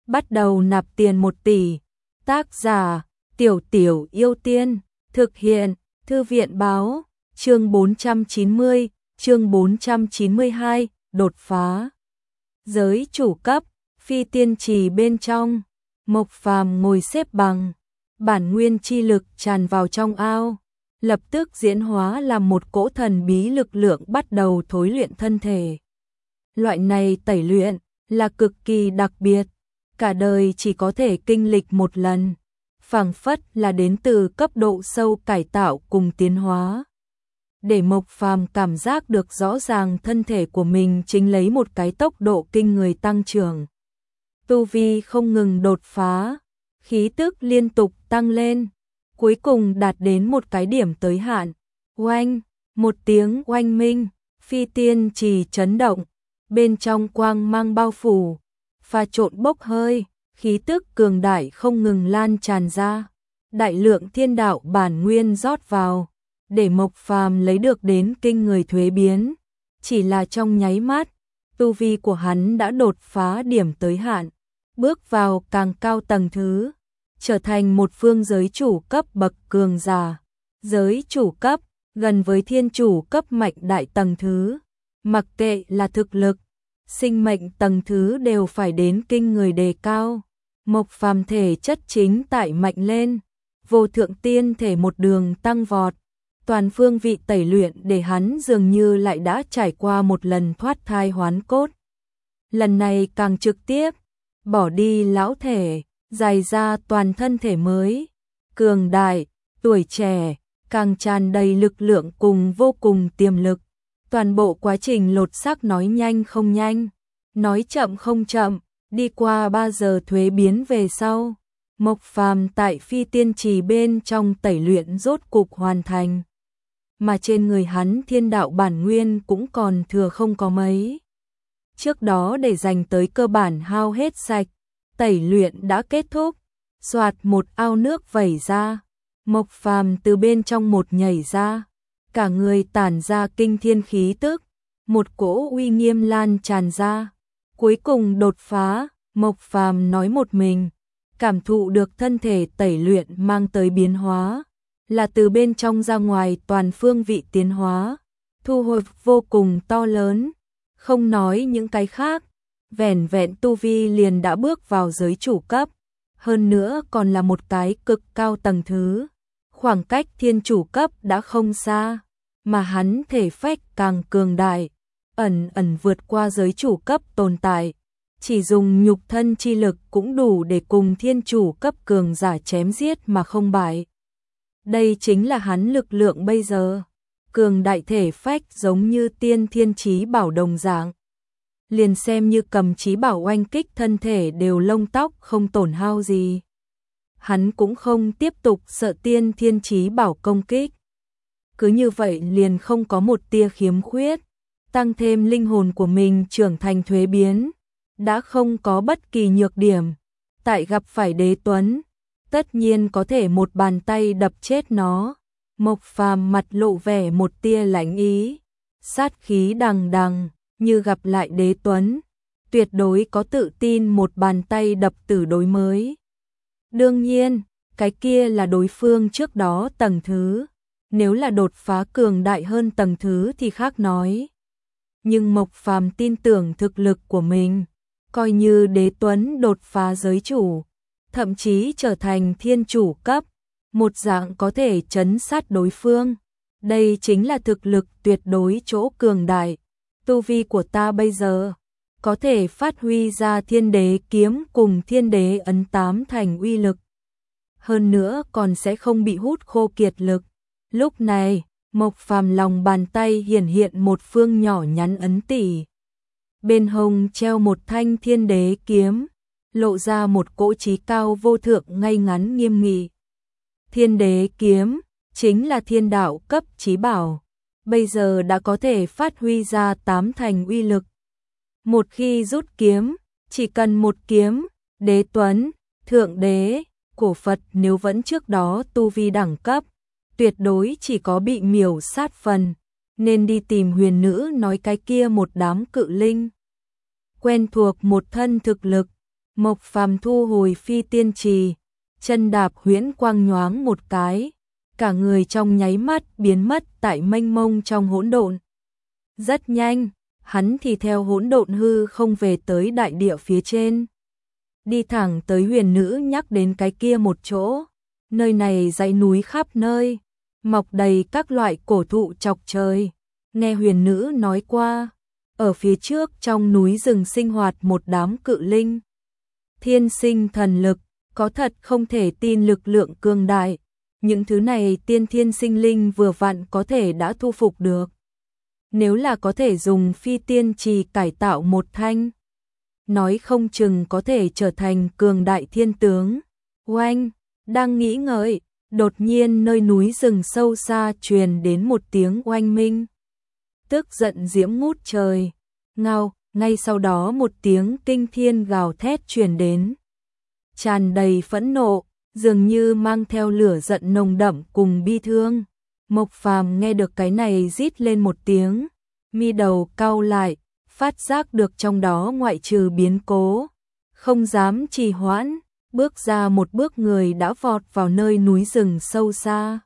bắt đầu nạp tiền 1 tỷ. Tác giả: Tiểu Tiểu Yêu Tiên. Thực hiện: Thư viện báo. Chương 490, chương 492, đột phá. Giới chủ cấp, phi tiên trì bên trong. Mộc Phàm ngồi xếp bằng, bản nguyên chi lực tràn vào trong ao, lập tức diễn hóa làm một cỗ thần bí lực lượng bắt đầu thối luyện thân thể. Loại này tẩy luyện là cực kỳ đặc biệt, cả đời chỉ có thể kinh lịch một lần, phảng phất là đến từ cấp độ sâu cải tạo cùng tiến hóa. Để Mộc Phàm cảm giác được rõ ràng thân thể của mình chính lấy một cái tốc độ kinh người tăng trưởng. Tu vi không ngừng đột phá, khí tức liên tục tăng lên, cuối cùng đạt đến một cái điểm tới hạn. Oanh, một tiếng oanh minh, phi tiên trì chấn động, bên trong quang mang bao phủ, pha trộn bốc hơi, khí tức cường đại không ngừng lan tràn ra. Đại lượng thiên đạo bản nguyên rót vào, để Mộc Phàm lấy được đến kinh người thuế biến. Chỉ là trong nháy mắt, tu vi của hắn đã đột phá điểm tới hạn, bước vào càng cao tầng thứ, trở thành một phương giới chủ cấp bậc cường giả. Giới chủ cấp, gần với thiên chủ cấp mạnh đại tầng thứ. Mặc kệ là thực lực, sinh mệnh tầng thứ đều phải đến kinh người đề cao. Mộc Phàm thể chất chính tại mạnh lên, vô thượng tiên thể một đường tăng vọt. Toàn phương vị tẩy luyện để hắn dường như lại đã trải qua một lần thoát thai hoán cốt. Lần này càng trực tiếp, bỏ đi lão thể, dài ra toàn thân thể mới, cường đại, tuổi trẻ, càng tràn đầy lực lượng cùng vô cùng tiềm lực. Toàn bộ quá trình lột xác nói nhanh không nhanh, nói chậm không chậm, đi qua 3 giờ thuế biến về sau, Mộc Phàm tại phi tiên trì bên trong tẩy luyện rốt cục hoàn thành. Mà trên người hắn thiên đạo bản nguyên cũng còn thừa không có mấy. Trước đó để dành tới cơ bản hao hết sạch, tẩy luyện đã kết thúc, xoạt một ao nước vẩy ra, Mộc Phàm từ bên trong một nhảy ra, cả người tản ra kinh thiên khí tức, một cỗ uy nghiêm lan tràn ra, cuối cùng đột phá. Mộc Phàm nói một mình, cảm thụ được thân thể tẩy luyện mang tới biến hóa, là từ bên trong ra ngoài toàn phương vị tiến hóa, thu hồi vô cùng to lớn. Không nói những cái khác, vẻn vẹn tu vi liền đã bước vào giới chủ cấp, hơn nữa còn là một cái cực cao tầng thứ. Khoảng cách thiên chủ cấp đã không xa, mà hắn thể phách càng cường đại, ẩn ẩn vượt qua giới chủ cấp tồn tại. Chỉ dùng nhục thân chi lực cũng đủ để cùng thiên chủ cấp cường giả chém giết mà không bại. Đây chính là hắn lực lượng bây giờ, cường đại thể phách giống như tiên thiên chí bảo đồng dạng. Liền xem như cầm chí bảo oanh kích thân thể đều lông tóc không tổn hao gì. Hắn cũng không tiếp tục sợ tiên thiên chí bảo công kích. Cứ như vậy liền không có một tia khiếm khuyết, tăng thêm linh hồn của mình trưởng thành thuế biến, đã không có bất kỳ nhược điểm. Tại gặp phải đế tuấn, tất nhiên có thể một bàn tay đập chết nó. Mộc Phàm mặt lộ vẻ một tia lãnh ý, sát khí đằng đằng, như gặp lại đế tuấn, tuyệt đối có tự tin một bàn tay đập tử đối mới. Đương nhiên, cái kia là đối phương trước đó tầng thứ, nếu là đột phá cường đại hơn tầng thứ thì khác nói. Nhưng Mộc Phàm tin tưởng thực lực của mình, coi như đế tuấn đột phá giới chủ, thậm chí trở thành thiên chủ cấp, một dạng có thể trấn sát đối phương. Đây chính là thực lực tuyệt đối chỗ cường đại. Tu vi của ta bây giờ có thể phát huy ra thiên đế kiếm cùng thiên đế ấn 8 thành uy lực. Hơn nữa còn sẽ không bị hút khô kiệt lực. Lúc này, Mộc Phàm lòng bàn tay hiển hiện một phương nhỏ nhắn ấn tỷ. Bên hông treo một thanh thiên đế kiếm, lộ ra một cỗ chí cao vô thượng ngay ngắn nghiêm nghị. Thiên đế kiếm chính là thiên đạo cấp chí bảo, bây giờ đã có thể phát huy ra 8 thành uy lực. Một khi rút kiếm, chỉ cần một kiếm, đế tuấn, thượng đế, cổ Phật nếu vẫn trước đó tu vi đẳng cấp, tuyệt đối chỉ có bị miểu sát phần, nên đi tìm huyền nữ nói cái kia một đám cự linh. Quen thuộc một thân thực lực, Mộc Phàm thu hồi phi tiên trì, chân đạp huyễn quang nhoáng một cái, cả người trong nháy mắt biến mất tại mênh mông trong hỗn độn. Rất nhanh, hắn thì theo hỗn độn hư không về tới đại địa phía trên. Đi thẳng tới Huyền Nữ nhắc đến cái kia một chỗ, nơi này dãy núi khắp nơi, mọc đầy các loại cổ thụ chọc trời. Nghe Huyền Nữ nói qua, ở phía trước trong núi rừng sinh hoạt một đám cự linh. Thiên sinh thần lực, có thật không thể tin lực lượng cường đại. Những thứ này tiên thiên sinh linh vừa vặn có thể đã thu phục được. Nếu là có thể dùng phi tiên trì cải tạo một thanh, nói không chừng có thể trở thành cường đại thiên tướng. Oanh, đang nghĩ ngợi, đột nhiên nơi núi rừng sâu xa truyền đến một tiếng oanh minh. Tức giận diễm ngút trời, ngao, ngay sau đó một tiếng kinh thiên gào thét truyền đến. Tràn đầy phẫn nộ, dường như mang theo lửa giận nồng đậm cùng bi thương. Mộc Phàm nghe được cái này rít lên một tiếng, mi đầu cau lại, phát giác được trong đó ngoại trừ biến cố, không dám trì hoãn, bước ra một bước người đã vọt vào nơi núi rừng sâu xa.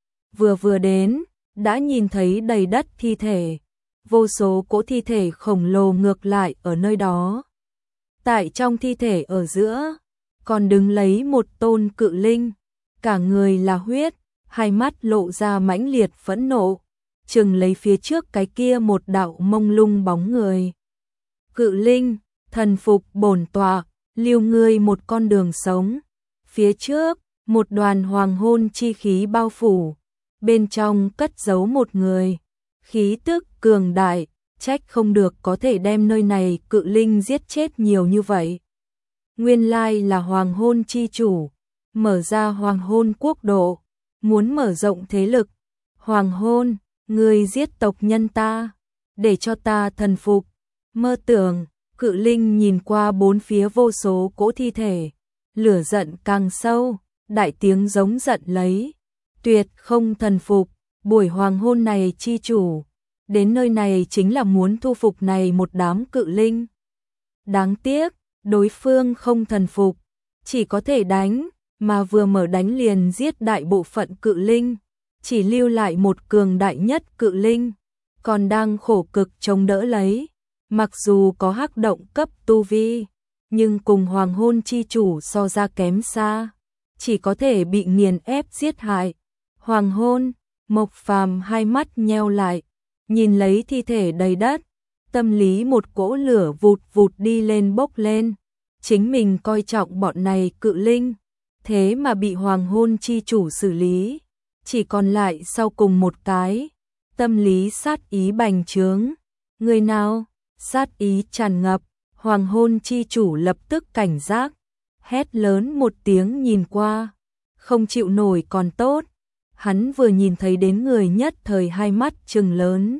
Vừa đến, đã nhìn thấy đầy đất thi thể, vô số cỗ thi thể khổng lồ ngược lại ở nơi đó. Tại trong thi thể ở giữa, còn đứng lấy một tôn cự linh, cả người là huyết, hai mắt lộ ra mãnh liệt phẫn nộ, chừng lấy phía trước cái kia một đạo mông lung bóng người. Cự linh, thần phục bổn tọa, lưu ngươi một con đường sống. Phía trước, một đoàn hoàng hôn chi khí bao phủ, bên trong cất giấu một người, khí tức cường đại, trách không được có thể đem nơi này cự linh giết chết nhiều như vậy. Nguyên lai là hoàng hôn chi chủ, mở ra hoàng hôn quốc độ, muốn mở rộng thế lực. Hoàng hôn, ngươi giết tộc nhân ta, để cho ta thần phục. Mơ tưởng, cự linh nhìn qua bốn phía vô số cỗ thi thể, lửa giận càng sâu, đại tiếng giống giận lấy. Tuyệt không thần phục, buổi hoàng hôn này chi chủ, đến nơi này chính là muốn thu phục này một đám cự linh. Đáng tiếc, đối phương không thần phục, chỉ có thể đánh, mà vừa mở đánh liền giết đại bộ phận cự linh, chỉ lưu lại một cường đại nhất cự linh, còn đang khổ cực chống đỡ lấy. Mặc dù có hắc động cấp tu vi, nhưng cùng hoàng hôn chi chủ so ra kém xa, chỉ có thể bị nghiền ép giết hại. Hoàng hôn, Mộc Phàm hai mắt nheo lại, nhìn lấy thi thể đầy đất, tâm lý một cỗ lửa vụt vụt đi lên bốc lên. Chính mình coi trọng bọn này cự linh, thế mà bị hoàng hôn chi chủ xử lý, chỉ còn lại sau cùng một cái. Tâm lý sát ý bành trướng, người nào? Sát ý tràn ngập, hoàng hôn chi chủ lập tức cảnh giác, hét lớn một tiếng nhìn qua, không chịu nổi còn tốt. Hắn vừa nhìn thấy đến người nhất thời hai mắt trừng lớn,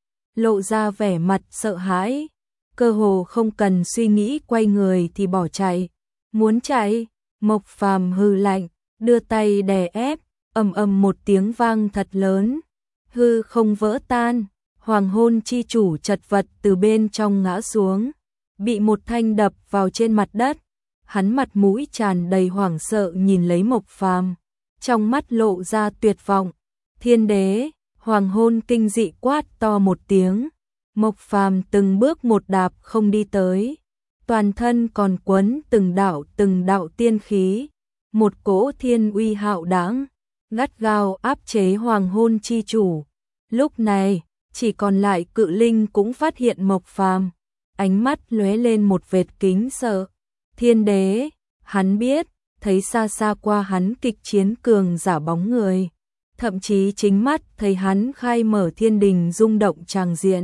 lộ ra vẻ mặt sợ hãi, cơ hồ không cần suy nghĩ quay người thì bỏ chạy. Muốn chạy, Mộc Phàm hừ lạnh, đưa tay đè ép, ầm ầm một tiếng vang thật lớn, hư không vỡ tan. Hoàng hôn chi chủ chật vật từ bên trong ngã xuống, bị một thanh đập vào trên mặt đất. Hắn mặt mũi tràn đầy hoảng sợ nhìn lấy Mộc Phàm, trong mắt lộ ra tuyệt vọng. Thiên đế, hoàng hôn kinh dị quát to một tiếng. Mộc Phàm từng bước một đạp không đi tới, toàn thân còn quấn từng đạo tiên khí, một cỗ thiên uy hạo đãng, gắt gao áp chế hoàng hôn chi chủ. Lúc này, chỉ còn lại cự linh cũng phát hiện Mộc Phàm, ánh mắt lóe lên một vệt kính sợ. Thiên đế, hắn biết, thấy xa xa qua hắn kịch chiến cường giả bóng người, thậm chí chính mắt thấy hắn khai mở thiên đình rung động tràng diện.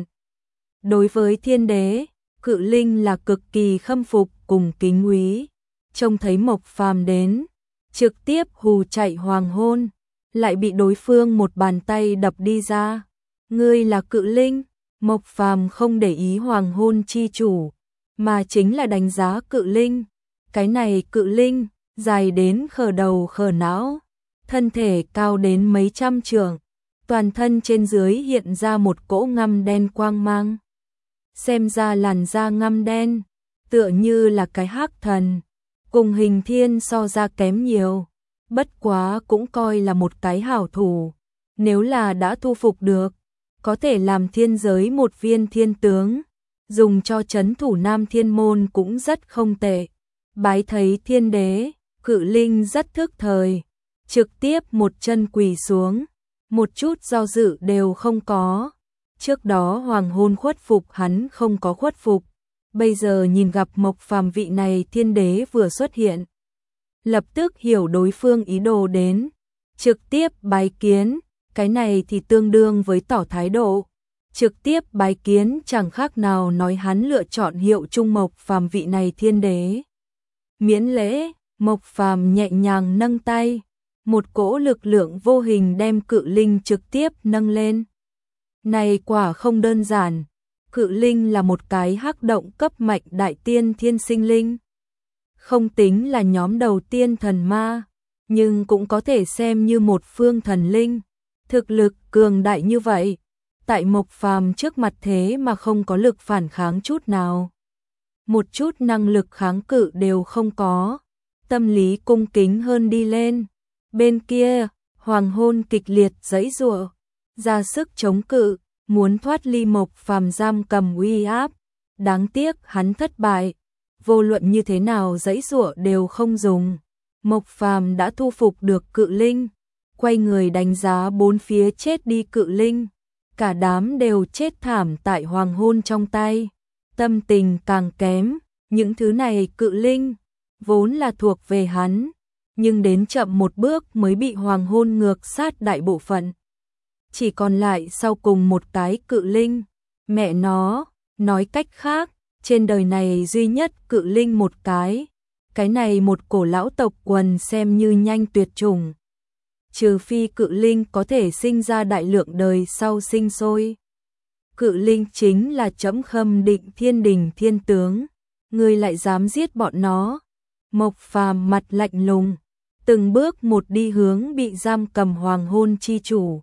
Đối với thiên đế, cự linh là cực kỳ khâm phục cùng kính úy, trông thấy Mộc Phàm đến, trực tiếp hù chạy hoàng hôn, lại bị đối phương một bàn tay đập đi ra. Ngươi là cự linh? Mộc Phàm không để ý hoàng hôn chi chủ, mà chính là đánh giá cự linh. Cái này cự linh, dài đến khờ đầu khờ não, thân thể cao đến mấy trăm trượng, toàn thân trên dưới hiện ra một cỗ ngăm đen quang mang. Xem ra làn da ngăm đen, tựa như là cái hắc thần, cùng Hình Thiên so ra kém nhiều, bất quá cũng coi là một cái hảo thủ, nếu là đã thu phục được, có thể làm thiên giới một viên thiên tướng, dùng cho trấn thủ Nam Thiên Môn cũng rất không tệ. Bái thấy thiên đế, Cự Linh rất thức thời, trực tiếp một chân quỳ xuống, một chút do dự đều không có. Trước đó hoàng hôn khuất phục hắn không có khuất phục, bây giờ nhìn gặp Mộc Phàm vị này thiên đế vừa xuất hiện, lập tức hiểu đối phương ý đồ đến, trực tiếp bái kiến, cái này thì tương đương với tỏ thái độ. Trực tiếp bái kiến chẳng khác nào nói hắn lựa chọn hiệu chung Mộc Phàm vị này thiên đế. Miễn lễ, Mộc Phàm nhẹ nhàng nâng tay, một cỗ lực lượng vô hình đem Cự Linh trực tiếp nâng lên. Này quả không đơn giản, Cự Linh là một cái hắc động cấp mạnh đại tiên thiên sinh linh. Không tính là nhóm đầu tiên thần ma, nhưng cũng có thể xem như một phương thần linh. Thực lực cường đại như vậy, tại Mộc Phàm trước mặt thế mà không có lực phản kháng chút nào. Một chút năng lực kháng cự đều không có, tâm lý cung kính hơn đi lên. Bên kia, hoàng hôn kịch liệt giãy giụa, ra sức chống cự, muốn thoát ly Mộc Phàm giam cầm uy áp. Đáng tiếc hắn thất bại, vô luận như thế nào giãy giụa đều không dùng. Mộc Phàm đã thu phục được Cự Linh, quay người đánh giá bốn phía chết đi Cự Linh, cả đám đều chết thảm tại hoàng hôn trong tay, tâm tình càng kém. Những thứ này Cự Linh vốn là thuộc về hắn, nhưng đến chậm một bước mới bị hoàng hôn ngược sát đại bộ phận. Chỉ còn lại sau cùng một cái Cự Linh, mẹ nó, nói cách khác, trên đời này duy nhất Cự Linh một cái này một cổ lão tộc quần xem như nhanh tuyệt chủng. Trừ phi Cự Linh có thể sinh ra đại lượng đời sau sinh sôi. Cự Linh chính là chấm khâm định thiên đình thiên tướng, ngươi lại dám giết bọn nó. Mộc Phàm mặt lạnh lùng, từng bước một đi hướng bị giam cầm hoàng hôn chi chủ.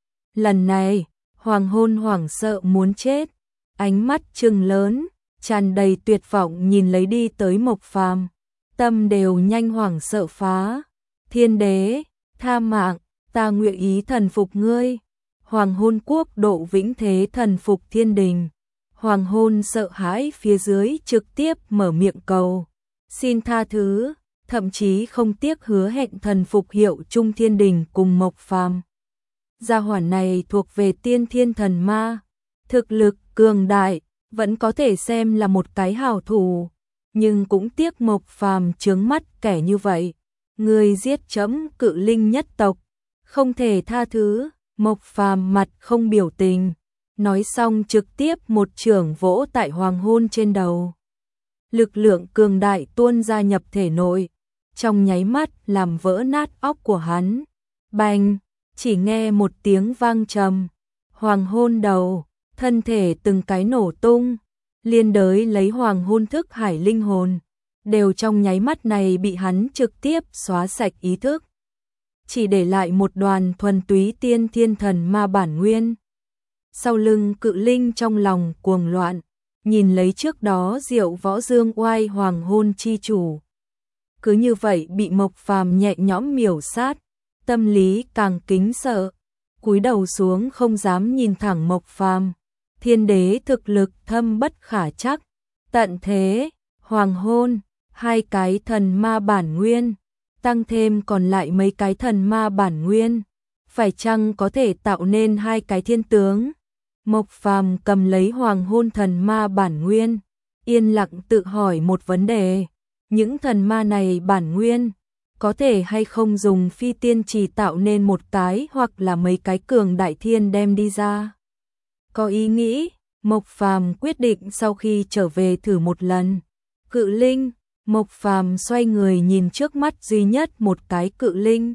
Lần này, hoàng hôn hoảng sợ muốn chết, ánh mắt trừng lớn, tràn đầy tuyệt vọng nhìn lấy đi tới Mộc Phàm, tâm đều nhanh hoảng sợ phá. Thiên đế, tha mạng, ta nguyện ý thần phục ngươi. Hoàng hôn quốc độ vĩnh thế thần phục thiên đình. Hoàng hôn sợ hãi phía dưới trực tiếp mở miệng cầu xin tha thứ, thậm chí không tiếc hứa hẹn thần phục hiệu chung thiên đình cùng Mộc Phàm. Gia hỏa này thuộc về tiên thiên thần ma, thực lực cường đại, vẫn có thể xem là một cái hảo thủ, nhưng cũng tiếc Mộc Phàm chướng mắt kẻ như vậy. Người giết chấm Cự Linh nhất tộc, không thể tha thứ. Mộc Phàm mặt không biểu tình, nói xong trực tiếp một chưởng vỗ tại hoàng hôn trên đầu. Lực lượng cường đại tuôn ra nhập thể nội, trong nháy mắt làm vỡ nát óc của hắn. Bành, chỉ nghe một tiếng vang trầm, hoàng hôn đầu, thân thể từng cái nổ tung, liên đới lấy hoàng hôn thức hải linh hồn, đều trong nháy mắt này bị hắn trực tiếp xóa sạch ý thức, chỉ để lại một đoàn thuần túy tiên thiên thần ma bản nguyên. Sau lưng Cự Linh trong lòng cuồng loạn, nhìn lấy trước đó Diệu Võ Dương oai hoàng hôn chi chủ, cứ như vậy bị Mộc Phàm nhẹ nhõm miểu sát, tâm lý càng kính sợ, cúi đầu xuống không dám nhìn thẳng Mộc Phàm. Thiên đế thực lực thâm bất khả trắc, tận thế, hoàng hôn, hai cái thần ma bản nguyên, tăng thêm còn lại mấy cái thần ma bản nguyên, phải chăng có thể tạo nên hai cái thiên tướng? Mộc Phàm cầm lấy hoàng hôn thần ma bản nguyên, yên lặng tự hỏi một vấn đề, những thần ma này bản nguyên, có thể hay không dùng phi tiên trì tạo nên một cái hoặc là mấy cái cường đại thiên đem đi ra? Có ý nghĩ, Mộc Phàm quyết định sau khi trở về thử một lần. Cự Linh, Mộc Phàm xoay người nhìn trước mắt duy nhất một cái Cự Linh.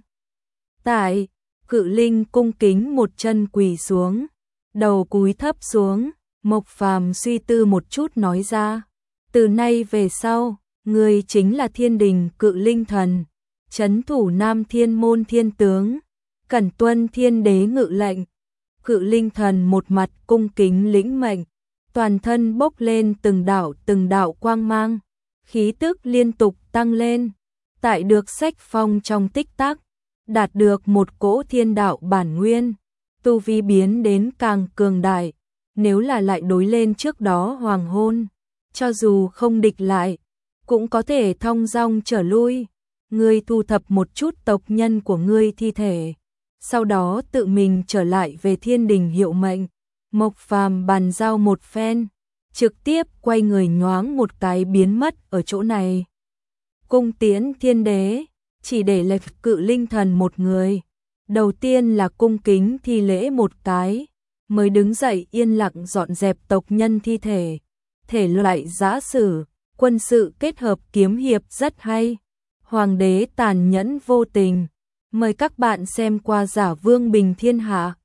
Tại, Cự Linh cung kính một chân quỳ xuống, đầu cúi thấp xuống, Mộc Phàm suy tư một chút nói ra, từ nay về sau, ngươi chính là thiên đình Cự Linh thần, trấn thủ Nam Thiên Môn thiên tướng, cẩn tuân thiên đế ngự lệnh. Cự Linh thần một mặt cung kính lĩnh mệnh, toàn thân bốc lên từng đạo quang mang, khí tức liên tục tăng lên, tại được sách phong trong tích tắc, đạt được một cỗ thiên đạo bản nguyên, tu vi biến đến càng cường đại, nếu là lại đối lên trước đó hoàng hôn, cho dù không địch lại, cũng có thể thong dong trở lui. Ngươi thu thập một chút tộc nhân của ngươi thi thể, sau đó tự mình trở lại về thiên đình hiệu mệnh. Mộc Phàm bàn giao một phen, trực tiếp quay người nhoáng một cái biến mất ở chỗ này. Cung tiễn thiên đế, chỉ để lại Cự Linh Thần một người. Đầu tiên là cung kính thi lễ một cái, mới đứng dậy yên lặng dọn dẹp tộc nhân thi thể. Thể loại giã sử, quân sự kết hợp kiếm hiệp rất hay. Hoàng đế tàn nhẫn vô tình. Mời các bạn xem qua Giả Vương Bình Thiên Hạ.